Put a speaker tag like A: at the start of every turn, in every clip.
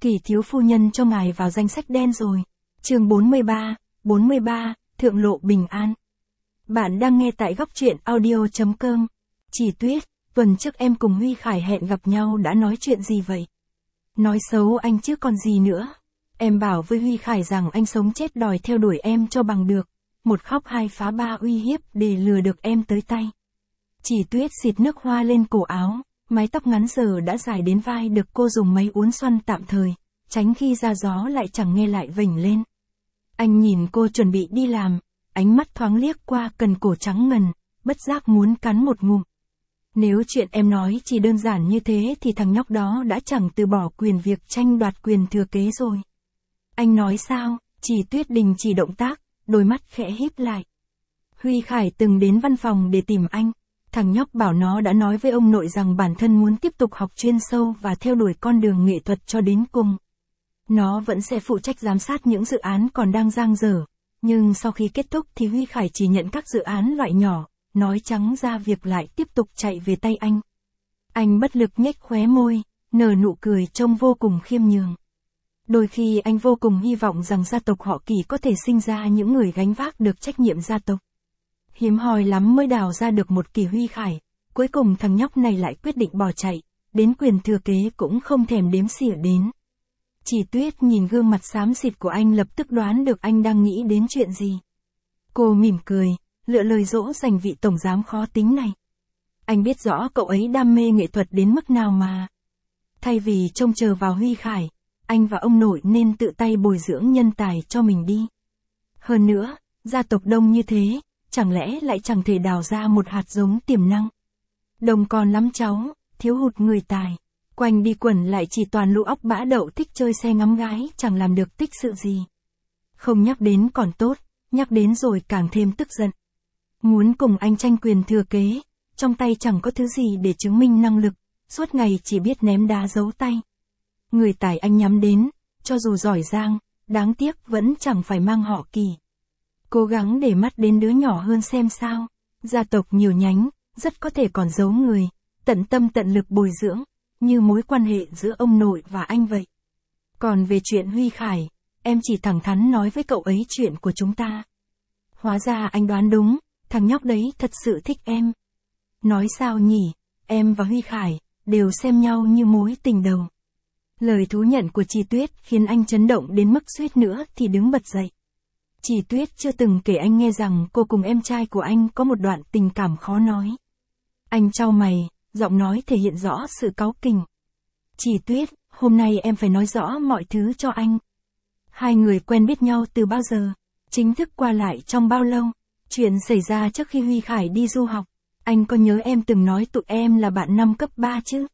A: Kỳ thiếu phu nhân cho ngài vào danh sách đen rồi. Chương 43, Thượng lộ bình an. Bạn đang nghe tại góc truyện audio.com. Chỉ Tuyết, tuần trước em cùng Huy Khải hẹn gặp nhau đã nói chuyện gì vậy? Nói xấu anh chứ còn gì nữa. Em bảo với Huy Khải rằng anh sống chết đòi theo đuổi em cho bằng được. Một khóc hai phá ba uy hiếp để lừa được em tới tay. Chỉ Tuyết xịt nước hoa lên cổ áo, mái tóc ngắn giờ đã dài đến vai được cô dùng máy uốn xoăn tạm thời, tránh khi ra gió lại chẳng nghe lại vểnh lên. Anh nhìn cô chuẩn bị đi làm, ánh mắt thoáng liếc qua cần cổ trắng ngần, bất giác muốn cắn một ngụm. Nếu chuyện em nói chỉ đơn giản như thế thì thằng nhóc đó đã chẳng từ bỏ quyền việc tranh đoạt quyền thừa kế rồi. Anh nói sao? Chỉ Tuyết đình chỉ động tác, đôi mắt khẽ híp lại. Huy Khải từng đến văn phòng để tìm anh. Thằng nhóc bảo nó đã nói với ông nội rằng bản thân muốn tiếp tục học chuyên sâu và theo đuổi con đường nghệ thuật cho đến cùng. Nó vẫn sẽ phụ trách giám sát những dự án còn đang dang dở, nhưng sau khi kết thúc thì Huy Khải chỉ nhận các dự án loại nhỏ, nói trắng ra việc lại tiếp tục chạy về tay anh. Anh bất lực nhếch khóe môi, nở nụ cười trông vô cùng khiêm nhường. Đôi khi anh vô cùng hy vọng rằng gia tộc họ Kỳ có thể sinh ra những người gánh vác được trách nhiệm gia tộc. Hiếm hoi lắm mới đào ra được một Kỳ Huy Khải, cuối cùng thằng nhóc này lại quyết định bỏ chạy, đến quyền thừa kế cũng không thèm đếm xỉa đến. Chỉ Tuyết nhìn gương mặt xám xịt của anh lập tức đoán được anh đang nghĩ đến chuyện gì. Cô mỉm cười, lựa lời dỗ dành vị tổng giám khó tính này. Anh biết rõ cậu ấy đam mê nghệ thuật đến mức nào mà. Thay vì trông chờ vào Huy Khải, anh và ông nội nên tự tay bồi dưỡng nhân tài cho mình đi. Hơn nữa, gia tộc đông như thế, chẳng lẽ lại chẳng thể đào ra một hạt giống tiềm năng. Đông còn lắm cháu, thiếu hụt người tài. Quanh đi quẩn lại chỉ toàn lũ óc bã đậu thích chơi xe ngắm gái, chẳng làm được tích sự gì. Không nhắc đến còn tốt, nhắc đến rồi càng thêm tức giận. Muốn cùng anh tranh quyền thừa kế, trong tay chẳng có thứ gì để chứng minh năng lực, suốt ngày chỉ biết ném đá giấu tay. Người tài anh nhắm đến, cho dù giỏi giang, đáng tiếc vẫn chẳng phải mang họ Kỳ. Cố gắng để mắt đến đứa nhỏ hơn xem sao. Gia tộc nhiều nhánh, rất có thể còn giấu người, tận tâm tận lực bồi dưỡng, như mối quan hệ giữa ông nội và anh vậy. Còn về chuyện Huy Khải, em chỉ thẳng thắn nói với cậu ấy chuyện của chúng ta. Hóa ra anh đoán đúng, thằng nhóc đấy thật sự thích em. Nói sao nhỉ, em và Huy Khải đều xem nhau như mối tình đầu. Lời thú nhận của Chỉ Tuyết khiến anh chấn động đến mức suýt nữa thì đứng bật dậy. Chỉ Tuyết chưa từng kể anh nghe rằng cô cùng em trai của anh có một đoạn tình cảm khó nói. Anh chau mày, giọng nói thể hiện rõ sự cáu kỉnh. Chỉ Tuyết, hôm nay em phải nói rõ mọi thứ cho anh. Hai người quen biết nhau từ bao giờ? Chính thức qua lại trong bao lâu? Chuyện xảy ra trước khi Huy Khải đi du học. Anh có nhớ em từng nói tụi em là bạn năm cấp 3 chứ?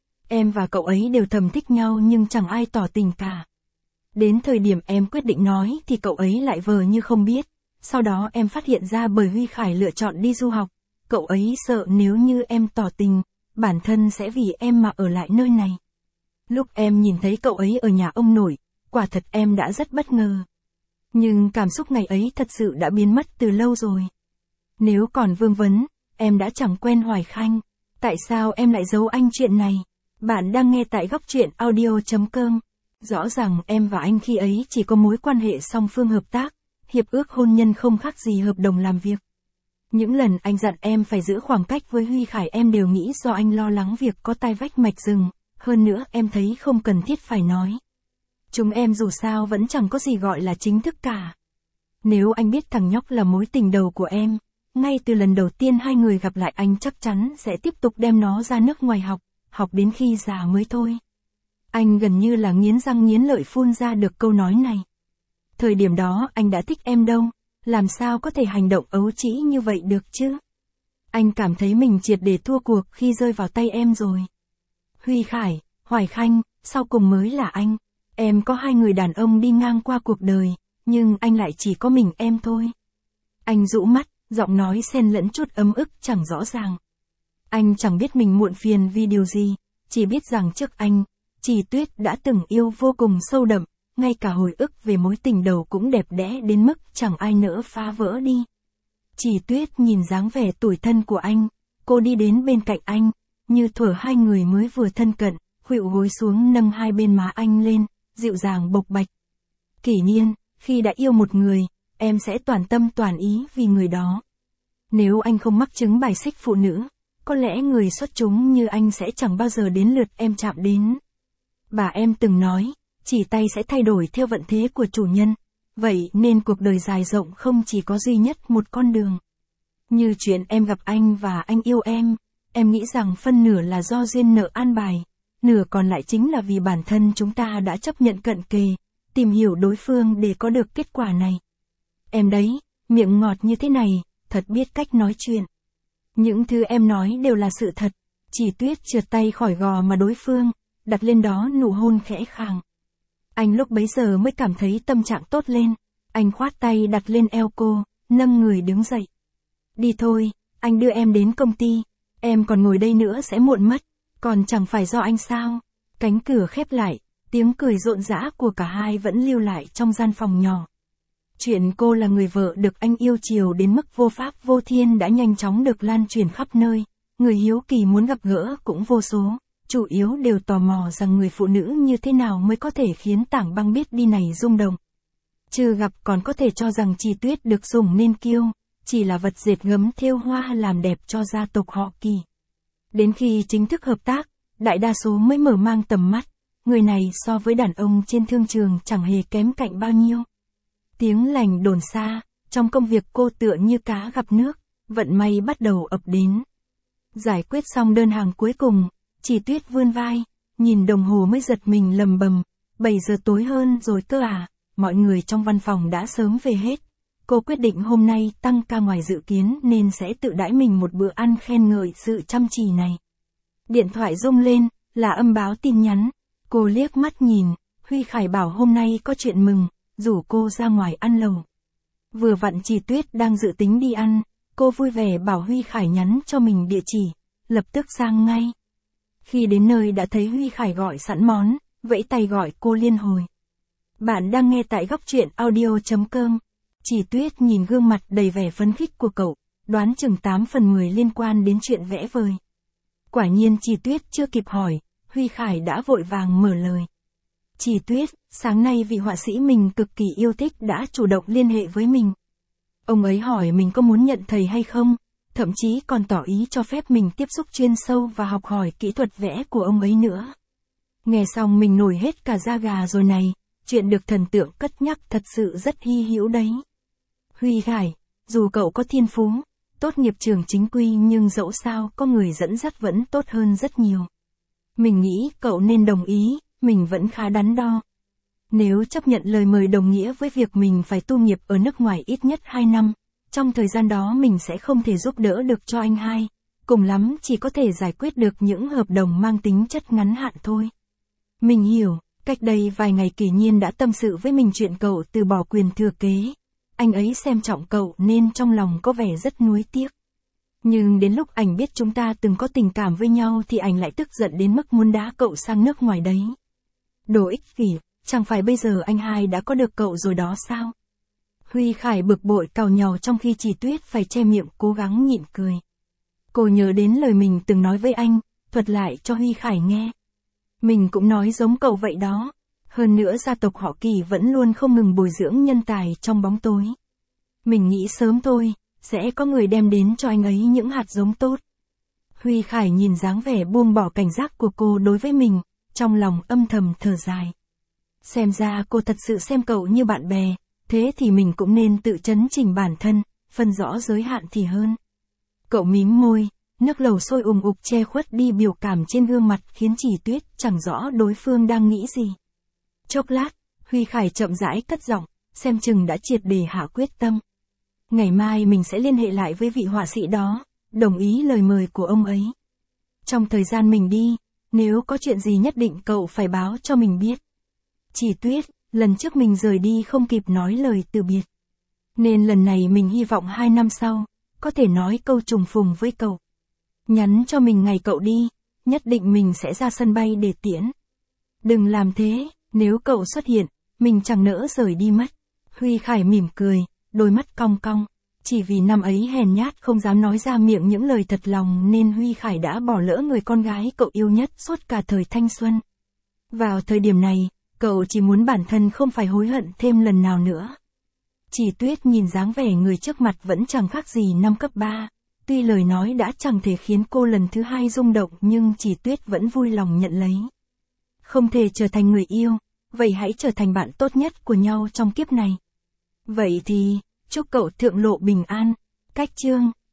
A: Em và cậu ấy đều thầm thích nhau nhưng chẳng ai tỏ tình cả. Đến thời điểm em quyết định nói thì cậu ấy lại vờ như không biết. Sau đó em phát hiện ra bởi Huy Khải lựa chọn đi du học, cậu ấy sợ nếu như em tỏ tình, bản thân sẽ vì em mà ở lại nơi này. Lúc em nhìn thấy cậu ấy ở nhà ông nội, quả thật em đã rất bất ngờ. Nhưng cảm xúc ngày ấy thật sự đã biến mất từ lâu rồi. Nếu còn vương vấn, em đã chẳng quen Hoài Khanh. Tại sao em lại giấu anh chuyện này? Bạn đang nghe tại góc truyện audio.com. Rõ ràng em và anh khi ấy chỉ có mối quan hệ song phương hợp tác, hiệp ước hôn nhân không khác gì hợp đồng làm việc. Những lần anh dặn em phải giữ khoảng cách với Huy Khải em đều nghĩ do anh lo lắng việc có tai vách mạch rừng, hơn nữa em thấy không cần thiết phải nói. Chúng em dù sao vẫn chẳng có gì gọi là chính thức cả. Nếu anh biết thằng nhóc là mối tình đầu của em, ngay từ lần đầu tiên hai người gặp lại anh chắc chắn sẽ tiếp tục đem nó ra nước ngoài học đến khi già mới thôi. Anh gần như là nghiến răng nghiến lợi phun ra được câu nói này. Thời điểm đó anh đã thích em đâu, làm sao có thể hành động ấu trĩ như vậy được chứ? Anh cảm thấy mình triệt để thua cuộc khi rơi vào tay em rồi. Huy Khải, Hoài Khanh, sau cùng mới là anh. Em có hai người đàn ông đi ngang qua cuộc đời, nhưng anh lại chỉ có mình em thôi. Anh rũ mắt, giọng nói xen lẫn chút ấm ức chẳng rõ ràng. Anh chẳng biết mình muộn phiền vì điều gì, chỉ biết rằng trước anh, Chỉ Tuyết đã từng yêu vô cùng sâu đậm, ngay cả hồi ức về mối tình đầu cũng đẹp đẽ đến mức chẳng ai nỡ phá vỡ đi. Chỉ Tuyết nhìn dáng vẻ tủi thân của anh, cô đi đến bên cạnh anh, như thuở hai người mới vừa thân cận, khuỵu gối xuống nâng hai bên má anh lên, dịu dàng bộc bạch. Kỷ Nhiên, khi đã yêu một người, em sẽ toàn tâm toàn ý vì người đó. Nếu anh không mắc chứng bài xích phụ nữ, có lẽ người xuất chúng như anh sẽ chẳng bao giờ đến lượt em chạm đến. Bà em từng nói, chỉ tay sẽ thay đổi theo vận thế của chủ nhân, vậy nên cuộc đời dài rộng không chỉ có duy nhất một con đường. Như chuyện em gặp anh và anh yêu em nghĩ rằng phân nửa là do duyên nợ an bài, nửa còn lại chính là vì bản thân chúng ta đã chấp nhận cận kề, tìm hiểu đối phương để có được kết quả này. Em đấy, miệng ngọt như thế này, thật biết cách nói chuyện. Những thứ em nói đều là sự thật, Chỉ Tuyết trượt tay khỏi gò mà đối phương, đặt lên đó nụ hôn khẽ khàng. Anh lúc bấy giờ mới cảm thấy tâm trạng tốt lên, anh khoát tay đặt lên eo cô, nâng người đứng dậy. Đi thôi, anh đưa em đến công ty, em còn ngồi đây nữa sẽ muộn mất, còn chẳng phải do anh sao. Cánh cửa khép lại, tiếng cười rộn rã của cả hai vẫn lưu lại trong gian phòng nhỏ. Chuyện cô là người vợ được anh yêu chiều đến mức vô pháp vô thiên đã nhanh chóng được lan truyền khắp nơi, người hiếu kỳ muốn gặp gỡ cũng vô số, chủ yếu đều tò mò rằng người phụ nữ như thế nào mới có thể khiến tảng băng biết đi này rung động. Chưa gặp còn có thể cho rằng Chỉ Tuyết được dùng nên kiêu, chỉ là vật dệt gấm thêu hoa làm đẹp cho gia tộc họ Kỳ. Đến khi chính thức hợp tác, đại đa số mới mở mang tầm mắt, người này so với đàn ông trên thương trường chẳng hề kém cạnh bao nhiêu. Tiếng lành đồn xa, trong công việc cô tựa như cá gặp nước, vận may bắt đầu ập đến. Giải quyết xong đơn hàng cuối cùng, Chỉ Tuyết vươn vai, nhìn đồng hồ mới giật mình lầm bầm, 7 giờ tối hơn rồi cơ à, mọi người trong văn phòng đã sớm về hết. Cô quyết định hôm nay tăng ca ngoài dự kiến nên sẽ tự đãi mình một bữa ăn khen ngợi sự chăm chỉ này. Điện thoại rung lên, là âm báo tin nhắn. Cô liếc mắt nhìn, Huy Khải bảo hôm nay có chuyện mừng, rủ cô ra ngoài ăn lẩu. Vừa vặn Chỉ Tuyết đang dự tính đi ăn, cô vui vẻ bảo Huy Khải nhắn cho mình địa chỉ, lập tức sang ngay. Khi đến nơi đã thấy Huy Khải gọi sẵn món, vẫy tay gọi cô liên hồi. Bạn đang nghe tại góc truyện audio.com. Chỉ Tuyết nhìn gương mặt đầy vẻ phấn khích của cậu, đoán chừng 8 phần 10 liên quan đến chuyện vẽ vời. Quả nhiên Chỉ Tuyết chưa kịp hỏi, Huy Khải đã vội vàng mở lời. Chỉ Tuyết, sáng nay vị họa sĩ mình cực kỳ yêu thích đã chủ động liên hệ với mình. Ông ấy hỏi mình có muốn nhận thầy hay không, thậm chí còn tỏ ý cho phép mình tiếp xúc chuyên sâu và học hỏi kỹ thuật vẽ của ông ấy nữa. Nghe xong mình nổi hết cả da gà rồi này, chuyện được thần tượng cất nhắc thật sự rất hy hữu đấy. Huy Khải, dù cậu có thiên phú, tốt nghiệp trường chính quy nhưng dẫu sao có người dẫn dắt vẫn tốt hơn rất nhiều. Mình nghĩ cậu nên đồng ý, mình vẫn khá đắn đo. Nếu chấp nhận lời mời đồng nghĩa với việc mình phải tu nghiệp ở nước ngoài ít nhất 2 năm, trong thời gian đó mình sẽ không thể giúp đỡ được cho anh hai, cùng lắm chỉ có thể giải quyết được những hợp đồng mang tính chất ngắn hạn thôi. Mình hiểu, cách đây vài ngày Kỷ Nhiên đã tâm sự với mình chuyện cậu từ bỏ quyền thừa kế. Anh ấy xem trọng cậu nên trong lòng có vẻ rất nuối tiếc. Nhưng đến lúc ảnh biết chúng ta từng có tình cảm với nhau thì ảnh lại tức giận đến mức muốn đá cậu sang nước ngoài đấy. Đồ ích kỷ, chẳng phải bây giờ anh hai đã có được cậu rồi đó sao? Huy Khải bực bội càu nhàu trong khi Chỉ Tuyết phải che miệng cố gắng nhịn cười. Cô nhớ đến lời mình từng nói với anh, thuật lại cho Huy Khải nghe. Mình cũng nói giống cậu vậy đó. Hơn nữa gia tộc họ Kỳ vẫn luôn không ngừng bồi dưỡng nhân tài trong bóng tối. Mình nghĩ sớm thôi, sẽ có người đem đến cho anh ấy những hạt giống tốt. Huy Khải nhìn dáng vẻ buông bỏ cảnh giác của cô đối với mình, trong lòng âm thầm thở dài. Xem ra cô thật sự xem cậu như bạn bè, thế thì mình cũng nên tự chấn chỉnh bản thân, phân rõ giới hạn thì hơn. Cậu mím môi, nước lẩu sôi ùm ục che khuất đi biểu cảm trên gương mặt khiến Chỉ Tuyết chẳng rõ đối phương đang nghĩ gì. Chốc lát, Huy Khải chậm rãi cất giọng, xem chừng đã triệt để hạ quyết tâm. Ngày mai mình sẽ liên hệ lại với vị họa sĩ đó, đồng ý lời mời của ông ấy. Trong thời gian mình đi, nếu có chuyện gì nhất định cậu phải báo cho mình biết. Chỉ Tuyết, lần trước mình rời đi không kịp nói lời từ biệt. Nên lần này mình hy vọng 2 năm sau, có thể nói câu trùng phùng với cậu. Nhắn cho mình ngày cậu đi, nhất định mình sẽ ra sân bay để tiễn. Đừng làm thế, nếu cậu xuất hiện, mình chẳng nỡ rời đi mất. Huy Khải mỉm cười, đôi mắt cong cong. Chỉ vì năm ấy hèn nhát không dám nói ra miệng những lời thật lòng nên Huy Khải đã bỏ lỡ người con gái cậu yêu nhất suốt cả thời thanh xuân. Vào thời điểm này, Cậu chỉ muốn bản thân không phải hối hận thêm lần nào nữa. Chỉ Tuyết nhìn dáng vẻ người trước mặt vẫn chẳng khác gì năm cấp 3. Tuy lời nói đã chẳng thể khiến cô lần thứ hai rung động nhưng Chỉ Tuyết vẫn vui lòng nhận lấy. Không thể trở thành người yêu, vậy hãy trở thành bạn tốt nhất của nhau trong kiếp này. Vậy thì, chúc cậu thượng lộ bình an. Cách chương